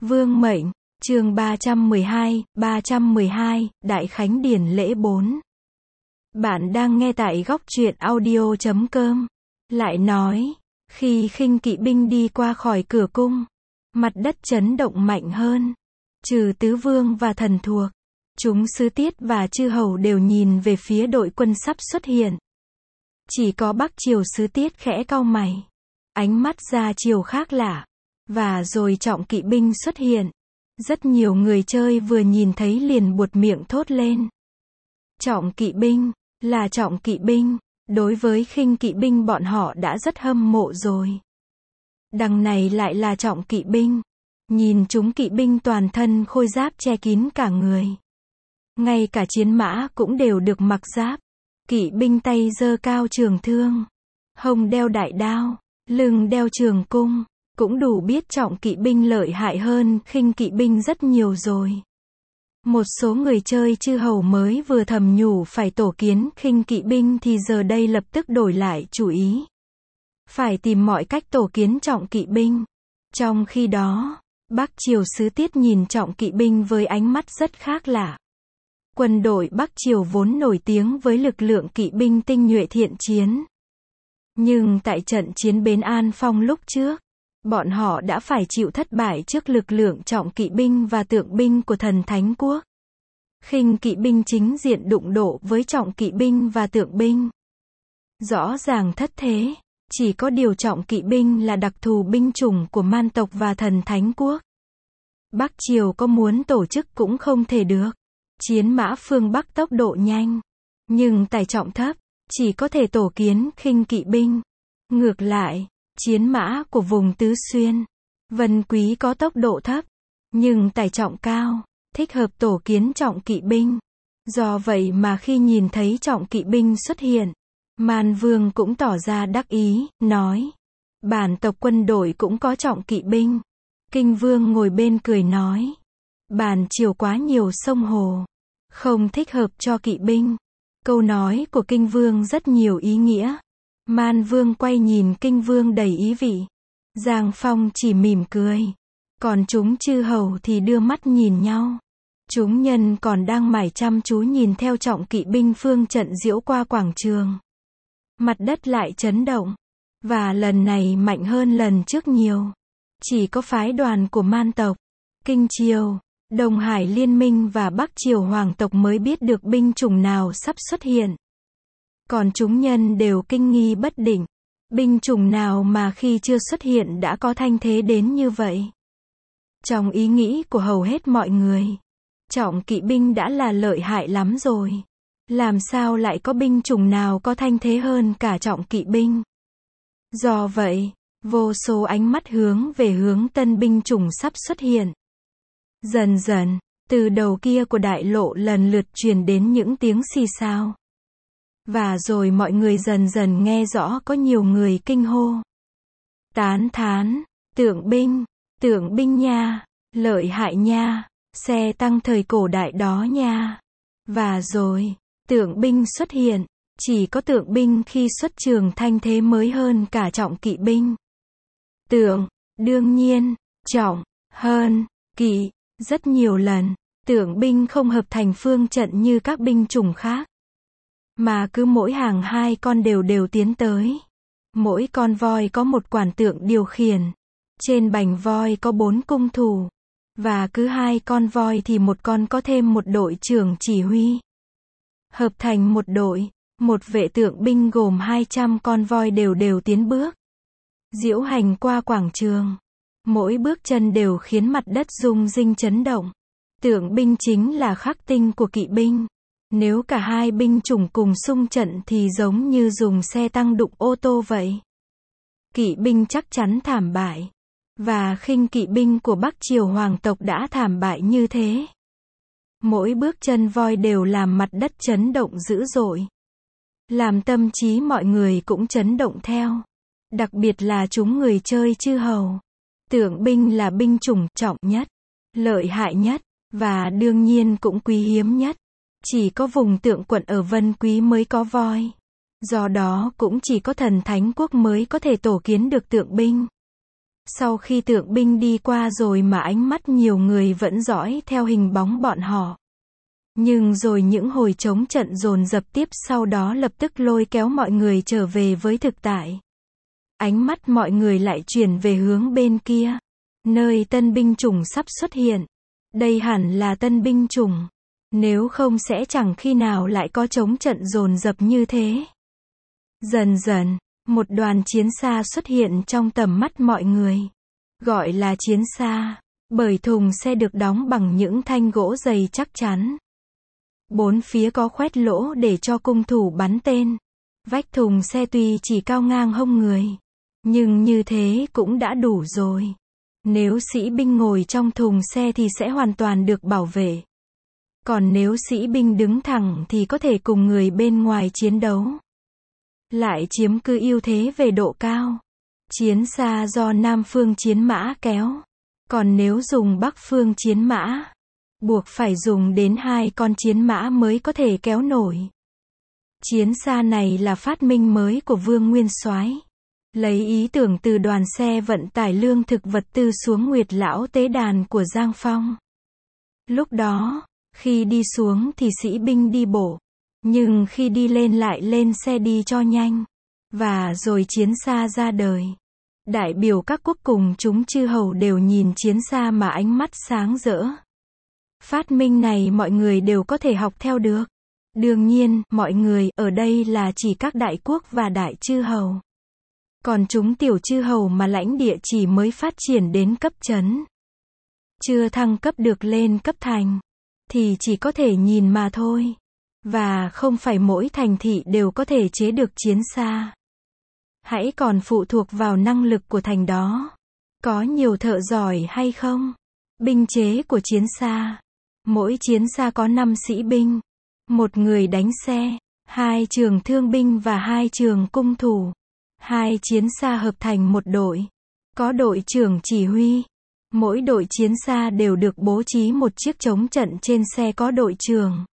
Vương mệnh, chương 312, Đại Khánh Điển lễ 4. Bạn đang nghe tại góc truyện audio.com. Lại nói, khi khinh kỵ binh đi qua khỏi cửa cung, mặt đất chấn động mạnh hơn. Trừ tứ vương và thần thuộc, chúng sứ tiết và chư hầu đều nhìn về phía đội quân sắp xuất hiện. Chỉ có Bắc Triều sứ tiết khẽ cau mày, ánh mắt ra chiều khác lạ. Và rồi trọng kỵ binh xuất hiện. Rất nhiều người chơi vừa nhìn thấy liền buột miệng thốt lên. Trọng kỵ binh, là trọng kỵ binh. Đối với khinh kỵ binh bọn họ đã rất hâm mộ rồi. Đằng này lại là trọng kỵ binh. Nhìn chúng kỵ binh toàn thân khôi giáp che kín cả người. Ngay cả chiến mã cũng đều được mặc giáp. Kỵ binh tay giơ cao trường thương, hông đeo đại đao, lưng đeo trường cung. Cũng đủ biết trọng kỵ binh lợi hại hơn khinh kỵ binh rất nhiều rồi. Một số người chơi chư hầu mới vừa thầm nhủ phải tổ kiến khinh kỵ binh thì giờ đây lập tức đổi lại chủ ý. Phải tìm mọi cách tổ kiến trọng kỵ binh. Trong khi đó, Bắc Triều sứ tiết nhìn trọng kỵ binh với ánh mắt rất khác lạ. Quân đội Bắc Triều vốn nổi tiếng với lực lượng kỵ binh tinh nhuệ thiện chiến. Nhưng tại trận chiến Bến An Phong lúc trước, bọn họ đã phải chịu thất bại trước lực lượng trọng kỵ binh và tượng binh của thần Thánh Quốc. Khinh kỵ binh chính diện đụng độ với trọng kỵ binh và tượng binh. Rõ ràng thất thế, chỉ có điều trọng kỵ binh là đặc thù binh chủng của Man tộc và thần Thánh Quốc. Bắc Triều có muốn tổ chức cũng không thể được. Chiến mã phương Bắc tốc độ nhanh, nhưng tải trọng thấp, chỉ có thể tổ kiến khinh kỵ binh. Ngược lại, chiến mã của vùng Tứ Xuyên, Vân Quý có tốc độ thấp, nhưng tải trọng cao, thích hợp tổ kiến trọng kỵ binh. Do vậy mà khi nhìn thấy trọng kỵ binh xuất hiện, Man Vương cũng tỏ ra đắc ý, nói: bản tộc quân đội cũng có trọng kỵ binh. Kinh Vương ngồi bên cười nói: bản triều quá nhiều sông hồ, không thích hợp cho kỵ binh. Câu nói của Kinh Vương rất nhiều ý nghĩa. Man Vương quay nhìn Kinh Vương đầy ý vị. Giang Phong chỉ mỉm cười. Còn chúng chư hầu thì đưa mắt nhìn nhau. Chúng nhân còn đang mải chăm chú nhìn theo trọng kỵ binh phương trận diễu qua quảng trường. Mặt đất lại chấn động. Và lần này mạnh hơn lần trước nhiều. Chỉ có phái đoàn của Man tộc, Kinh Triều, Đông Hải Liên minh và Bắc Triều Hoàng tộc mới biết được binh chủng nào sắp xuất hiện. Còn chúng nhân đều kinh nghi bất định. Binh chủng nào mà khi chưa xuất hiện đã có thanh thế đến như vậy? Trong ý nghĩ của hầu hết mọi người, trọng kỵ binh đã là lợi hại lắm rồi. Làm sao lại có binh chủng nào có thanh thế hơn cả trọng kỵ binh? Do vậy, vô số ánh mắt hướng về hướng tân binh chủng sắp xuất hiện. Dần dần, từ đầu kia của đại lộ lần lượt truyền đến những tiếng xì xào. Và rồi mọi người dần dần nghe rõ có nhiều người kinh hô. Tán thán, tượng binh nha, lợi hại nha, xe tăng thời cổ đại đó nha. Và rồi, tượng binh xuất hiện, chỉ có tượng binh khi xuất trường thanh thế mới hơn cả trọng kỵ binh. Tượng, đương nhiên, trọng, hơn, kỵ, rất nhiều lần, tượng binh không hợp thành phương trận như các binh chủng khác. Mà cứ mỗi hàng hai con đều tiến tới. Mỗi con voi có một quản tượng điều khiển. Trên bành voi có 4 cung thủ. Và cứ 2 con voi thì một con có thêm một đội trưởng chỉ huy. Hợp thành một đội, một vệ tượng binh gồm 200 con voi đều tiến bước. Diễu hành qua quảng trường. Mỗi bước chân đều khiến mặt đất rung rinh chấn động. Tượng binh chính là khắc tinh của kỵ binh. Nếu cả hai binh chủng cùng xung trận thì giống như dùng xe tăng đụng ô tô vậy. Kỵ binh chắc chắn thảm bại. Và khinh kỵ binh của Bắc Triều Hoàng tộc đã thảm bại như thế. Mỗi bước chân voi đều làm mặt đất chấn động dữ dội. Làm tâm trí mọi người cũng chấn động theo. Đặc biệt là chúng người chơi chư hầu. Tượng binh là binh chủng trọng nhất, lợi hại nhất, và đương nhiên cũng quý hiếm nhất. Chỉ có vùng tượng quận ở Vân Quý mới có voi. Do đó cũng chỉ có thần Thánh Quốc mới có thể tổ kiến được tượng binh. Sau khi tượng binh đi qua rồi mà ánh mắt nhiều người vẫn dõi theo hình bóng bọn họ. Nhưng rồi những hồi chống trận dồn dập tiếp sau đó lập tức lôi kéo mọi người trở về với thực tại. Ánh mắt mọi người lại chuyển về hướng bên kia, nơi tân binh chủng sắp xuất hiện. Đây hẳn là tân binh chủng. Nếu không sẽ chẳng khi nào lại có chống trận dồn dập như thế. Dần dần, một đoàn chiến xa xuất hiện trong tầm mắt mọi người. Gọi là chiến xa, bởi thùng xe được đóng bằng những thanh gỗ dày chắc chắn. Bốn phía có khoét lỗ để cho cung thủ bắn tên. Vách thùng xe tuy chỉ cao ngang hông người, nhưng như thế cũng đã đủ rồi. Nếu sĩ binh ngồi trong thùng xe thì sẽ hoàn toàn được bảo vệ. Còn nếu sĩ binh đứng thẳng thì có thể cùng người bên ngoài chiến đấu. Lại chiếm cứ ưu thế về độ cao. Chiến xa do Nam phương chiến mã kéo. Còn nếu dùng Bắc phương chiến mã, buộc phải dùng đến 2 con chiến mã mới có thể kéo nổi. Chiến xa này là phát minh mới của Vương Nguyên Soái, lấy ý tưởng từ đoàn xe vận tải lương thực vật tư xuống Nguyệt Lão tế đàn của Giang Phong. Lúc đó, khi đi xuống thì sĩ binh đi bộ, nhưng khi đi lên lại lên xe đi cho nhanh. Và rồi chiến xa ra đời. Đại biểu các quốc cùng chúng chư hầu đều nhìn chiến xa mà ánh mắt sáng rỡ. Phát minh này mọi người đều có thể học theo được. Đương nhiên, mọi người ở đây là chỉ các đại quốc và đại chư hầu. Còn chúng tiểu chư hầu mà lãnh địa chỉ mới phát triển đến cấp trấn, chưa thăng cấp được lên cấp thành, thì chỉ có thể nhìn mà thôi. Và không phải mỗi thành thị đều có thể chế được chiến xa. Hãy còn phụ thuộc vào năng lực của thành đó. Có nhiều thợ giỏi hay không? Binh chế của chiến xa. Mỗi chiến xa có 5 sĩ binh, 1 người đánh xe, 2 trường thương binh và 2 trường cung thủ. 2 chiến xa hợp thành một đội. Có đội trưởng chỉ huy. Mỗi đội chiến xa đều được bố trí một chiếc chống trận trên xe có đội trưởng.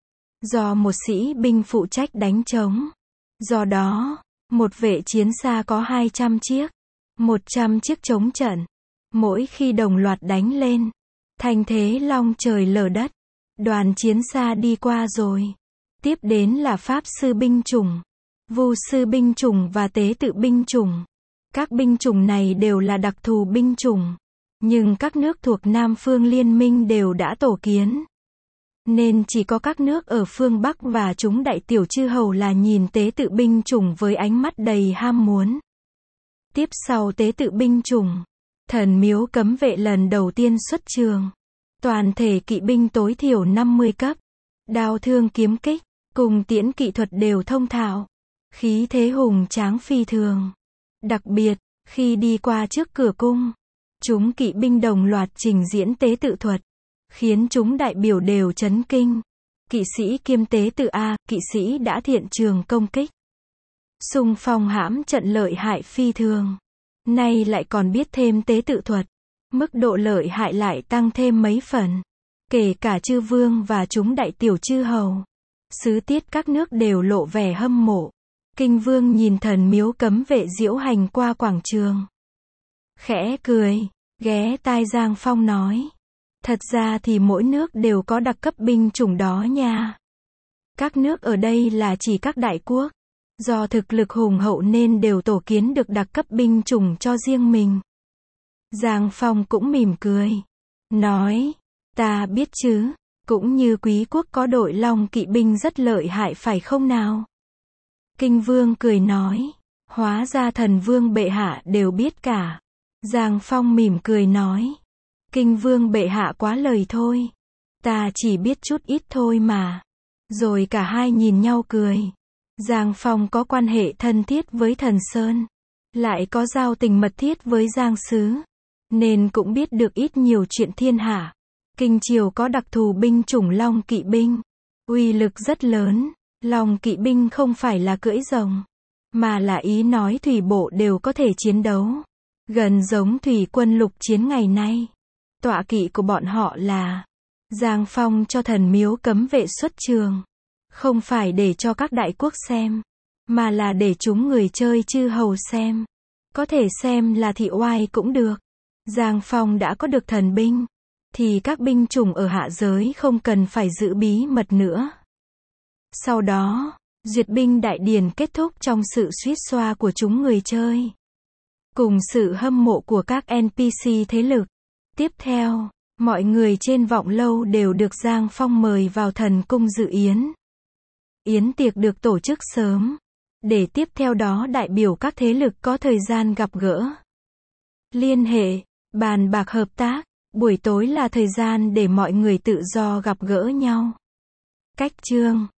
Do một sĩ binh phụ trách đánh trống. Do đó, một vệ chiến xa có 200 chiếc, 100 chiếc chống trận. Mỗi khi đồng loạt đánh lên, thành thế long trời lở đất. Đoàn chiến xa đi qua rồi. Tiếp đến là Pháp sư binh chủng, Vu sư binh chủng và Tế tự binh chủng. Các binh chủng này đều là đặc thù binh chủng. Nhưng các nước thuộc Nam phương liên minh đều đã tổ kiến. Nên chỉ có các nước ở phương Bắc và chúng đại tiểu chư hầu là nhìn tế tự binh chủng với ánh mắt đầy ham muốn. Tiếp sau tế tự binh chủng, thần miếu cấm vệ lần đầu tiên xuất trường. Toàn thể kỵ binh tối thiểu 50 cấp. Đao thương kiếm kích, cùng tiễn kỵ thuật đều thông thạo. Khí thế hùng tráng phi thường. Đặc biệt, khi đi qua trước cửa cung, chúng kỵ binh đồng loạt trình diễn tế tự thuật, khiến chúng đại biểu đều chấn kinh. Kỵ sĩ kiêm tế tự A, kỵ sĩ đã thiện trường công kích, xung phong hãm trận lợi hại phi thường. Nay lại còn biết thêm tế tự thuật, mức độ lợi hại lại tăng thêm mấy phần. Kể cả chư vương và chúng đại tiểu chư hầu, sứ tiết các nước đều lộ vẻ hâm mộ. Kinh vương nhìn thần miếu cấm vệ diễu hành qua quảng trường, khẽ cười, ghé tai Giang Phong nói. Thật ra thì mỗi nước đều có đặc cấp binh chủng đó nha. Các nước ở đây là chỉ các đại quốc. Do thực lực hùng hậu nên đều tổ kiến được đặc cấp binh chủng cho riêng mình. Giang Phong cũng mỉm cười, nói, ta biết chứ, cũng như quý quốc có đội long kỵ binh rất lợi hại phải không nào? Kinh vương cười nói, hóa ra thần vương bệ hạ đều biết cả. Giang Phong mỉm cười nói, Kinh vương bệ hạ quá lời thôi. Ta chỉ biết chút ít thôi mà. Rồi cả hai nhìn nhau cười. Giang Phong có quan hệ thân thiết với Thần Sơn, lại có giao tình mật thiết với Giang Sứ, nên cũng biết được ít nhiều chuyện thiên hạ. Kinh triều có đặc thù binh chủng long kỵ binh, uy lực rất lớn. Long kỵ binh không phải là cưỡi rồng, mà là ý nói thủy bộ đều có thể chiến đấu, gần giống thủy quân lục chiến ngày nay. Tọa kỵ của bọn họ là Giang Phong cho thần miếu cấm vệ xuất trường, không phải để cho các đại quốc xem, mà là để chúng người chơi chư hầu xem. Có thể xem là thị oai cũng được. Giang Phong đã có được thần binh, thì các binh chủng ở hạ giới không cần phải giữ bí mật nữa. Sau đó, duyệt binh đại điển kết thúc trong sự suýt xoa của chúng người chơi, cùng sự hâm mộ của các NPC thế lực. Tiếp theo, mọi người trên Vọng Lâu đều được Giang Phong mời vào thần cung dự yến. Yến tiệc được tổ chức sớm, để tiếp theo đó đại biểu các thế lực có thời gian gặp gỡ, liên hệ, bàn bạc hợp tác. Buổi tối là thời gian để mọi người tự do gặp gỡ nhau. Cách chương